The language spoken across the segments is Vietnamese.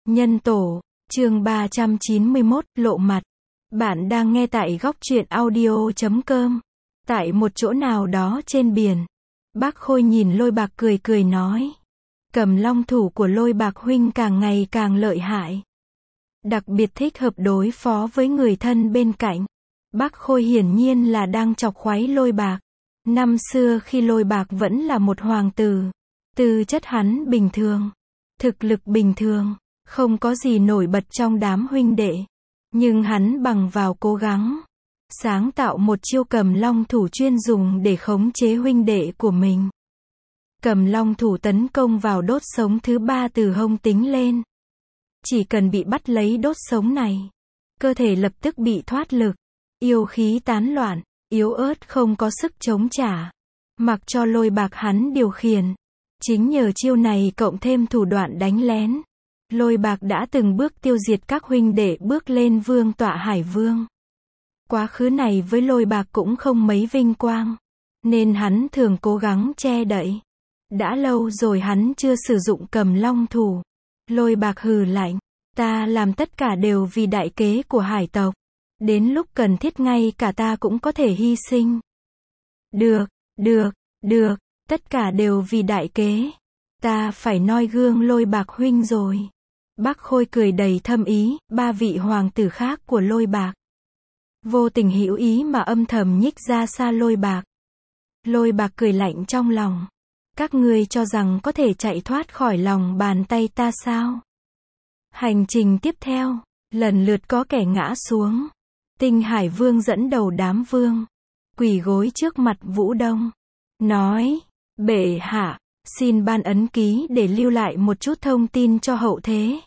Nhân tổ, chương 391, lộ mặt. Bạn đang nghe tại góc truyện audio.com. Tại một chỗ nào đó trên biển, Bác Khôi nhìn Lôi Bạc cười cười nói. Cầm long thủ của Lôi Bạc huynh càng ngày càng lợi hại. Đặc biệt thích hợp đối phó với người thân bên cạnh. Bác Khôi hiển nhiên là đang chọc khoái Lôi Bạc. Năm xưa khi Lôi Bạc vẫn là một hoàng tử, tư chất hắn bình thường, thực lực bình thường, không có gì nổi bật trong đám huynh đệ. Nhưng hắn bằng vào cố gắng, sáng tạo một chiêu cầm long thủ chuyên dùng để khống chế huynh đệ của mình. Cầm long thủ tấn công vào đốt sống thứ 3 từ hông tính lên. Chỉ cần bị bắt lấy đốt sống này, cơ thể lập tức bị thoát lực, yêu khí tán loạn, yếu ớt không có sức chống trả. Mặc cho Lôi Bạc hắn điều khiển. Chính nhờ chiêu này cộng thêm thủ đoạn đánh lén, Lôi Bạc đã từng bước tiêu diệt các huynh đệ bước lên vương tọa Hải Vương. Quá khứ này với Lôi Bạc cũng không mấy vinh quang, nên hắn thường cố gắng che đậy. Đã lâu rồi hắn chưa sử dụng cầm long thủ. Lôi Bạc hừ lạnh, ta làm tất cả đều vì đại kế của hải tộc. Đến lúc cần thiết ngay cả ta cũng có thể hy sinh. Được, tất cả đều vì đại kế. Ta phải noi gương Lôi Bạc huynh rồi. Bác Khôi cười đầy thâm ý, 3 vị hoàng tử khác của Lôi Bạc. Vô tình hữu ý mà âm thầm nhích ra xa Lôi Bạc. Lôi Bạc cười lạnh trong lòng. Các ngươi cho rằng có thể chạy thoát khỏi lòng bàn tay ta sao? Hành trình tiếp theo, lần lượt có kẻ ngã xuống. Tinh Hải Vương dẫn đầu đám vương, quỳ gối trước mặt Vũ Đông, nói, bệ hạ, xin ban ấn ký để lưu lại một chút thông tin cho hậu thế.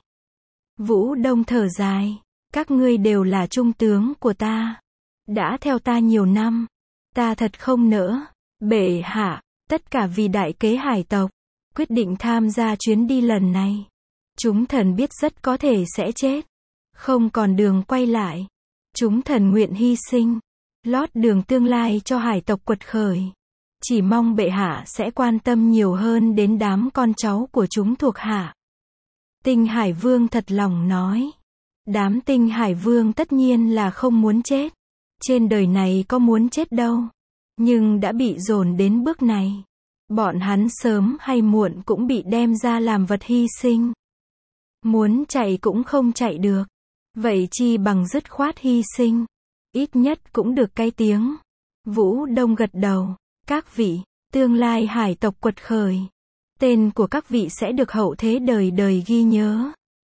Vũ Đông thở dài, các ngươi đều là trung tướng của ta, đã theo ta nhiều năm, ta thật không nỡ. Bệ hạ, tất cả vì đại kế hải tộc, quyết định tham gia chuyến đi lần này. Chúng thần biết rất có thể sẽ chết, không còn đường quay lại. Chúng thần nguyện hy sinh, lót đường tương lai cho hải tộc quật khởi. Chỉ mong bệ hạ sẽ quan tâm nhiều hơn đến đám con cháu của chúng thuộc hạ. Tinh Hải Vương thật lòng nói. Đám Tinh Hải Vương tất nhiên là không muốn chết. Trên đời này có muốn chết đâu. Nhưng đã bị dồn đến bước này. Bọn hắn sớm hay muộn cũng bị đem ra làm vật hy sinh. Muốn chạy cũng không chạy được. Vậy chi bằng dứt khoát hy sinh. Ít nhất cũng được cái tiếng. Vũ Đông gật đầu. Các vị, tương lai hải tộc quật khởi. Tên của các vị sẽ được hậu thế đời đời ghi nhớ.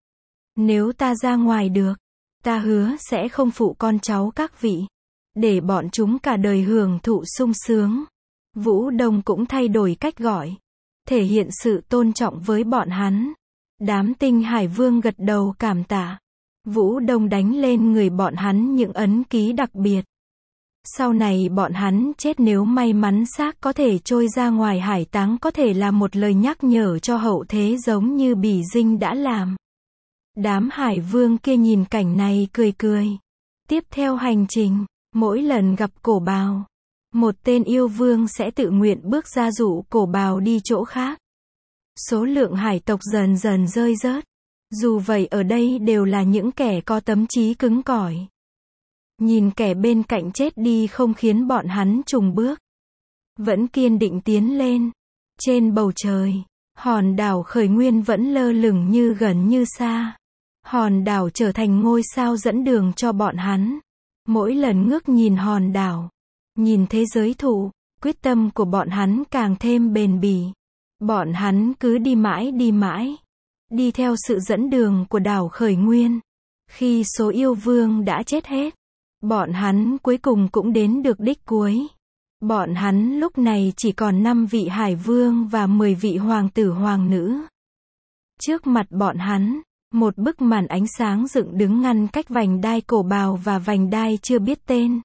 Nếu ta ra ngoài được, ta hứa sẽ không phụ con cháu các vị. Để bọn chúng cả đời hưởng thụ sung sướng. Vũ Đông cũng thay đổi cách gọi. Thể hiện sự tôn trọng với bọn hắn. Đám Tinh Hải Vương gật đầu cảm tạ. Vũ Đông đánh lên người bọn hắn những ấn ký đặc biệt. Sau này bọn hắn chết nếu may mắn xác có thể trôi ra ngoài hải táng có thể là một lời nhắc nhở cho hậu thế giống như Bỉ Dinh đã làm. Đám Hải Vương kia nhìn cảnh này cười cười. Tiếp theo hành trình, mỗi lần gặp Cổ Bào, một tên yêu vương sẽ tự nguyện bước ra dụ Cổ Bào đi chỗ khác. Số lượng hải tộc dần dần rơi rớt. Dù vậy ở đây đều là những kẻ có tâm trí cứng cỏi. Nhìn kẻ bên cạnh chết đi không khiến bọn hắn chùng bước. Vẫn kiên định tiến lên. Trên bầu trời, hòn đảo Khởi Nguyên vẫn lơ lửng như gần như xa. Hòn đảo trở thành ngôi sao dẫn đường cho bọn hắn. Mỗi lần ngước nhìn hòn đảo, nhìn thế giới thụ, quyết tâm của bọn hắn càng thêm bền bỉ. Bọn hắn cứ đi mãi. Đi theo sự dẫn đường của đảo Khởi Nguyên. Khi số yêu vương đã chết hết, bọn hắn cuối cùng cũng đến được đích cuối. Bọn hắn lúc này chỉ còn 5 vị hải vương và 10 vị hoàng tử hoàng nữ. Trước mặt bọn hắn, một bức màn ánh sáng dựng đứng ngăn cách vành đai Cổ Bào và vành đai chưa biết tên.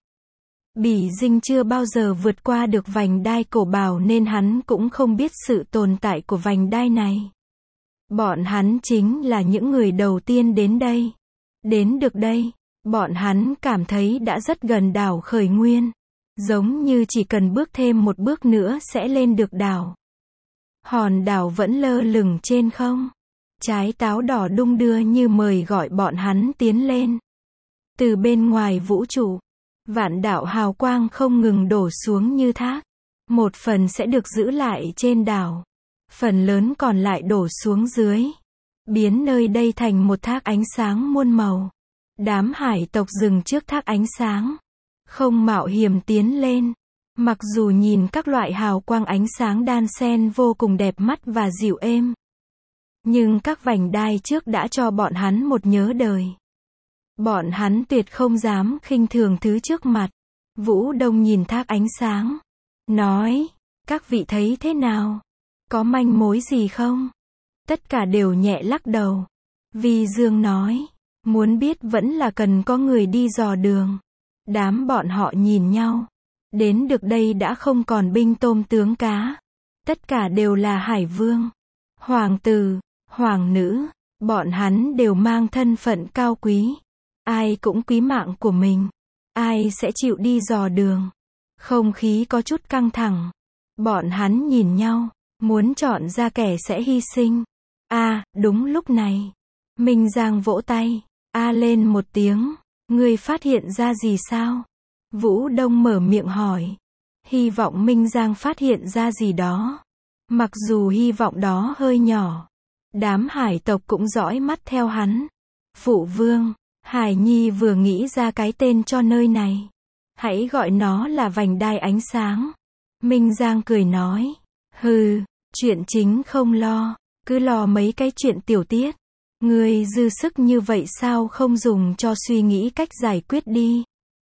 Bỉ Dinh chưa bao giờ vượt qua được vành đai Cổ Bào nên hắn cũng không biết sự tồn tại của vành đai này. Bọn hắn chính là những người đầu tiên đến đây. Đến được đây, bọn hắn cảm thấy đã rất gần đảo Khởi Nguyên. Giống như chỉ cần bước thêm một bước nữa sẽ lên được đảo. Hòn đảo vẫn lơ lửng trên không. Trái táo đỏ đung đưa như mời gọi bọn hắn tiến lên. Từ bên ngoài vũ trụ, vạn đạo hào quang không ngừng đổ xuống như thác. Một phần sẽ được giữ lại trên đảo. Phần lớn còn lại đổ xuống dưới. Biến nơi đây thành một thác ánh sáng muôn màu. Đám hải tộc dừng trước thác ánh sáng. Không mạo hiểm tiến lên. Mặc dù nhìn các loại hào quang ánh sáng đan xen vô cùng đẹp mắt và dịu êm. Nhưng các vành đai trước đã cho bọn hắn một nhớ đời. Bọn hắn tuyệt không dám khinh thường thứ trước mặt. Vũ Đông nhìn thác ánh sáng. Nói, các vị thấy thế nào? Có manh mối gì không? Tất cả đều nhẹ lắc đầu. Vi Dương nói, muốn biết vẫn là cần có người đi dò đường. Đám bọn họ nhìn nhau. Đến được đây đã không còn binh tôm tướng cá. Tất cả đều là hải vương, hoàng tử, hoàng nữ. Bọn hắn đều mang thân phận cao quý. Ai cũng quý mạng của mình. Ai sẽ chịu đi dò đường? Không khí có chút căng thẳng. Bọn hắn nhìn nhau, muốn chọn ra kẻ sẽ hy sinh. Đúng lúc này, Minh Giang vỗ tay, lên một tiếng. Ngươi phát hiện ra gì sao? Vũ Đông mở miệng hỏi. Hy vọng Minh Giang phát hiện ra gì đó. Mặc dù hy vọng đó hơi nhỏ. Đám hải tộc cũng dõi mắt theo hắn. Phụ vương, Hải Nhi vừa nghĩ ra cái tên cho nơi này. Hãy gọi nó là vành đai ánh sáng. Minh Giang cười nói. Hừ, chuyện chính không lo. Cứ lo mấy cái chuyện tiểu tiết. Ngươi dư sức như vậy sao không dùng cho suy nghĩ cách giải quyết đi.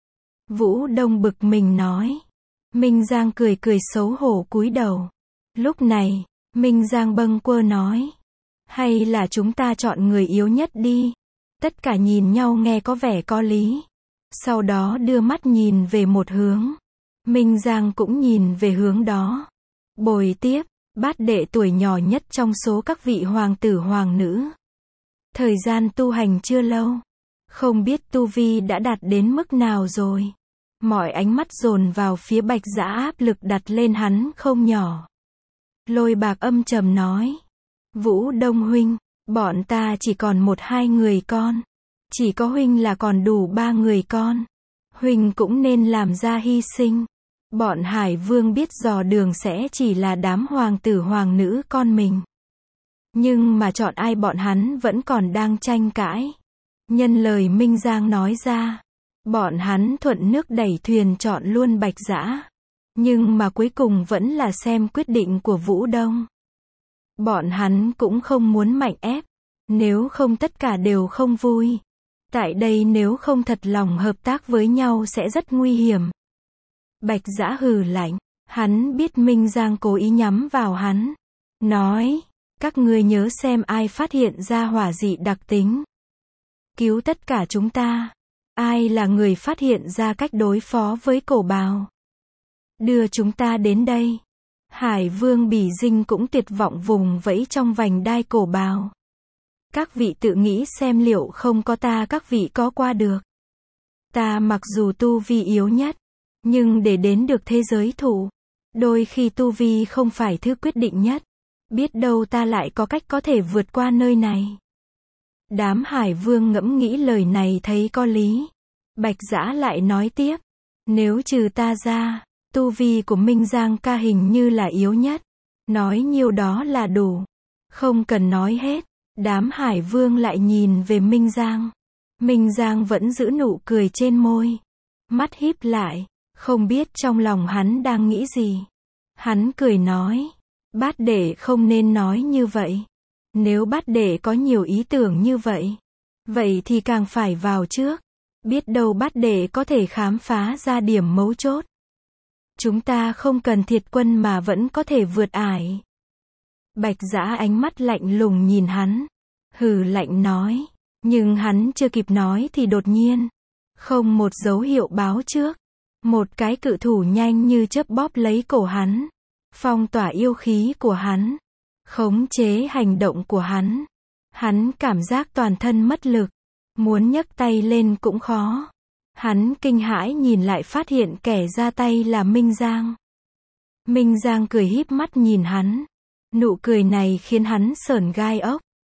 Vũ Đông bực mình nói. Minh Giang cười cười xấu hổ cúi đầu. Lúc này, Minh Giang bâng quơ nói. Hay là chúng ta chọn người yếu nhất đi. Tất cả nhìn nhau nghe có vẻ có lý. Sau đó đưa mắt nhìn về một hướng. Minh Giang cũng nhìn về hướng đó. Bồi tiếp, bát đệ tuổi nhỏ nhất trong số các vị hoàng tử hoàng nữ. Thời gian tu hành chưa lâu. Không biết tu vi đã đạt đến mức nào rồi. Mọi ánh mắt dồn vào phía Bạch Dã, áp lực đặt lên hắn không nhỏ. Lôi Bạc âm trầm nói. Vũ Đông huynh, bọn ta chỉ còn 1-2 người con. Chỉ có huynh là còn đủ 3 người con. Huynh cũng nên làm ra hy sinh. Bọn hải vương biết dò đường sẽ chỉ là đám hoàng tử hoàng nữ con mình. Nhưng mà chọn ai bọn hắn vẫn còn đang tranh cãi. Nhân lời Minh Giang nói ra. Bọn hắn thuận nước đẩy thuyền chọn luôn Bạch Dã. Nhưng mà cuối cùng vẫn là xem quyết định của Vũ Đông. Bọn hắn cũng không muốn mạnh ép. Nếu không tất cả đều không vui. Tại đây nếu không thật lòng hợp tác với nhau sẽ rất nguy hiểm. Bạch Dã hừ lạnh. Hắn biết Minh Giang cố ý nhắm vào hắn. Nói. Các ngươi nhớ xem ai phát hiện ra hỏa dị đặc tính. Cứu tất cả chúng ta. Ai là người phát hiện ra cách đối phó với cổ bào. Đưa chúng ta đến đây. Hải vương Bỉ Dinh cũng tuyệt vọng vùng vẫy trong vành đai cổ bào. Các vị tự nghĩ xem liệu không có ta các vị có qua được. Ta mặc dù tu vi yếu nhất. Nhưng để đến được thế giới thủ. Đôi khi tu vi không phải thứ quyết định nhất. Biết đâu ta lại có cách có thể vượt qua nơi này. Đám hải vương ngẫm nghĩ lời này thấy có lý. Bạch Dã lại nói tiếp. Nếu trừ ta ra, tu vi của Minh Giang ca hình như là yếu nhất. Nói nhiêu đó là đủ. Không cần nói hết. Đám hải vương lại nhìn về Minh Giang. Minh Giang vẫn giữ nụ cười trên môi. Mắt híp lại. Không biết trong lòng hắn đang nghĩ gì. Hắn cười nói. Bát đệ không nên nói như vậy. Nếu bát đệ có nhiều ý tưởng như vậy. Vậy thì càng phải vào trước. Biết đâu bát đệ có thể khám phá ra điểm mấu chốt. Chúng ta không cần thiệt quân mà vẫn có thể vượt ải. Bạch Dã ánh mắt lạnh lùng nhìn hắn. Hừ lạnh nói. Nhưng hắn chưa kịp nói thì đột nhiên. Không một dấu hiệu báo trước. Một cái cự thủ nhanh như chớp bóp lấy cổ hắn. Phong tỏa yêu khí của hắn. Khống chế hành động của hắn. Hắn cảm giác toàn thân mất lực. Muốn nhấc tay lên cũng khó. Hắn kinh hãi nhìn lại phát hiện kẻ ra tay là Minh Giang. Minh Giang cười híp mắt nhìn hắn. Nụ cười này khiến hắn sởn gai ốc.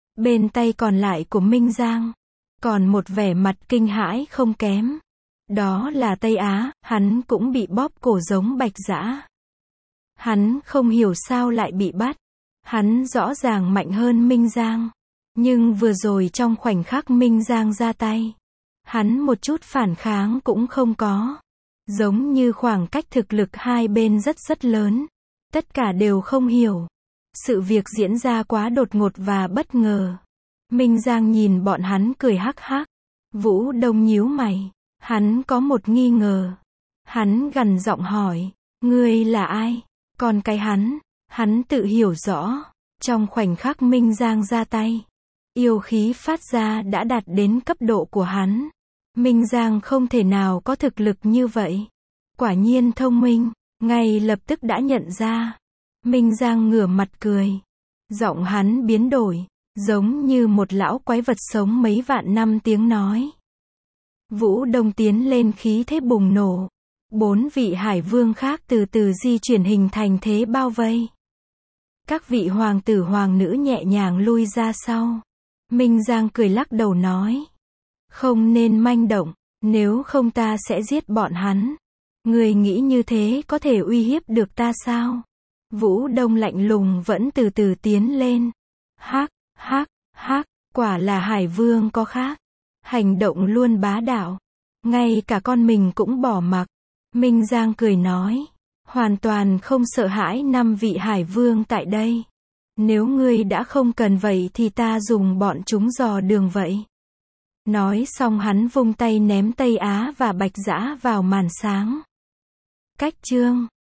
Bên tay còn lại của Minh Giang, còn một vẻ mặt kinh hãi không kém. Đó là Tây Á, hắn cũng bị bóp cổ giống Bạch Dã. Hắn không hiểu sao lại bị bắt. Hắn rõ ràng mạnh hơn Minh Giang. Nhưng vừa rồi trong khoảnh khắc Minh Giang ra tay, hắn một chút phản kháng cũng không có. Giống như khoảng cách thực lực hai bên rất lớn. Tất cả đều không hiểu. Sự việc diễn ra quá đột ngột và bất ngờ. Minh Giang nhìn bọn hắn cười hắc hắc. Vũ Đông nhíu mày. Hắn có một nghi ngờ. Hắn gằn giọng hỏi. Ngươi là ai? Còn cái hắn tự hiểu rõ. Trong khoảnh khắc Minh Giang ra tay, yêu khí phát ra đã đạt đến cấp độ của hắn. Minh Giang không thể nào có thực lực như vậy. Quả nhiên thông minh, ngay lập tức đã nhận ra. Minh Giang ngửa mặt cười. Giọng hắn biến đổi, giống như một lão quái vật sống mấy vạn năm tiếng nói. Vũ Đông tiến lên khí thế bùng nổ. 4 vị hải vương khác từ từ di chuyển hình thành thế bao vây. Các vị hoàng tử hoàng nữ nhẹ nhàng lui ra sau. Minh Giang cười lắc đầu nói. Không nên manh động, nếu không ta sẽ giết bọn hắn. Người nghĩ như thế có thể uy hiếp được ta sao? Vũ Đông lạnh lùng vẫn từ từ tiến lên. Hắc, quả là hải vương có khác. Hành động luôn bá đạo. Ngay cả con mình cũng bỏ mặc. Minh Giang cười nói. Hoàn toàn không sợ hãi 5 vị hải vương tại đây. Nếu ngươi đã không cần vậy thì ta dùng bọn chúng dò đường vậy. Nói xong hắn vung tay ném Tây Á và Bạch Dã vào màn sáng. Cách chương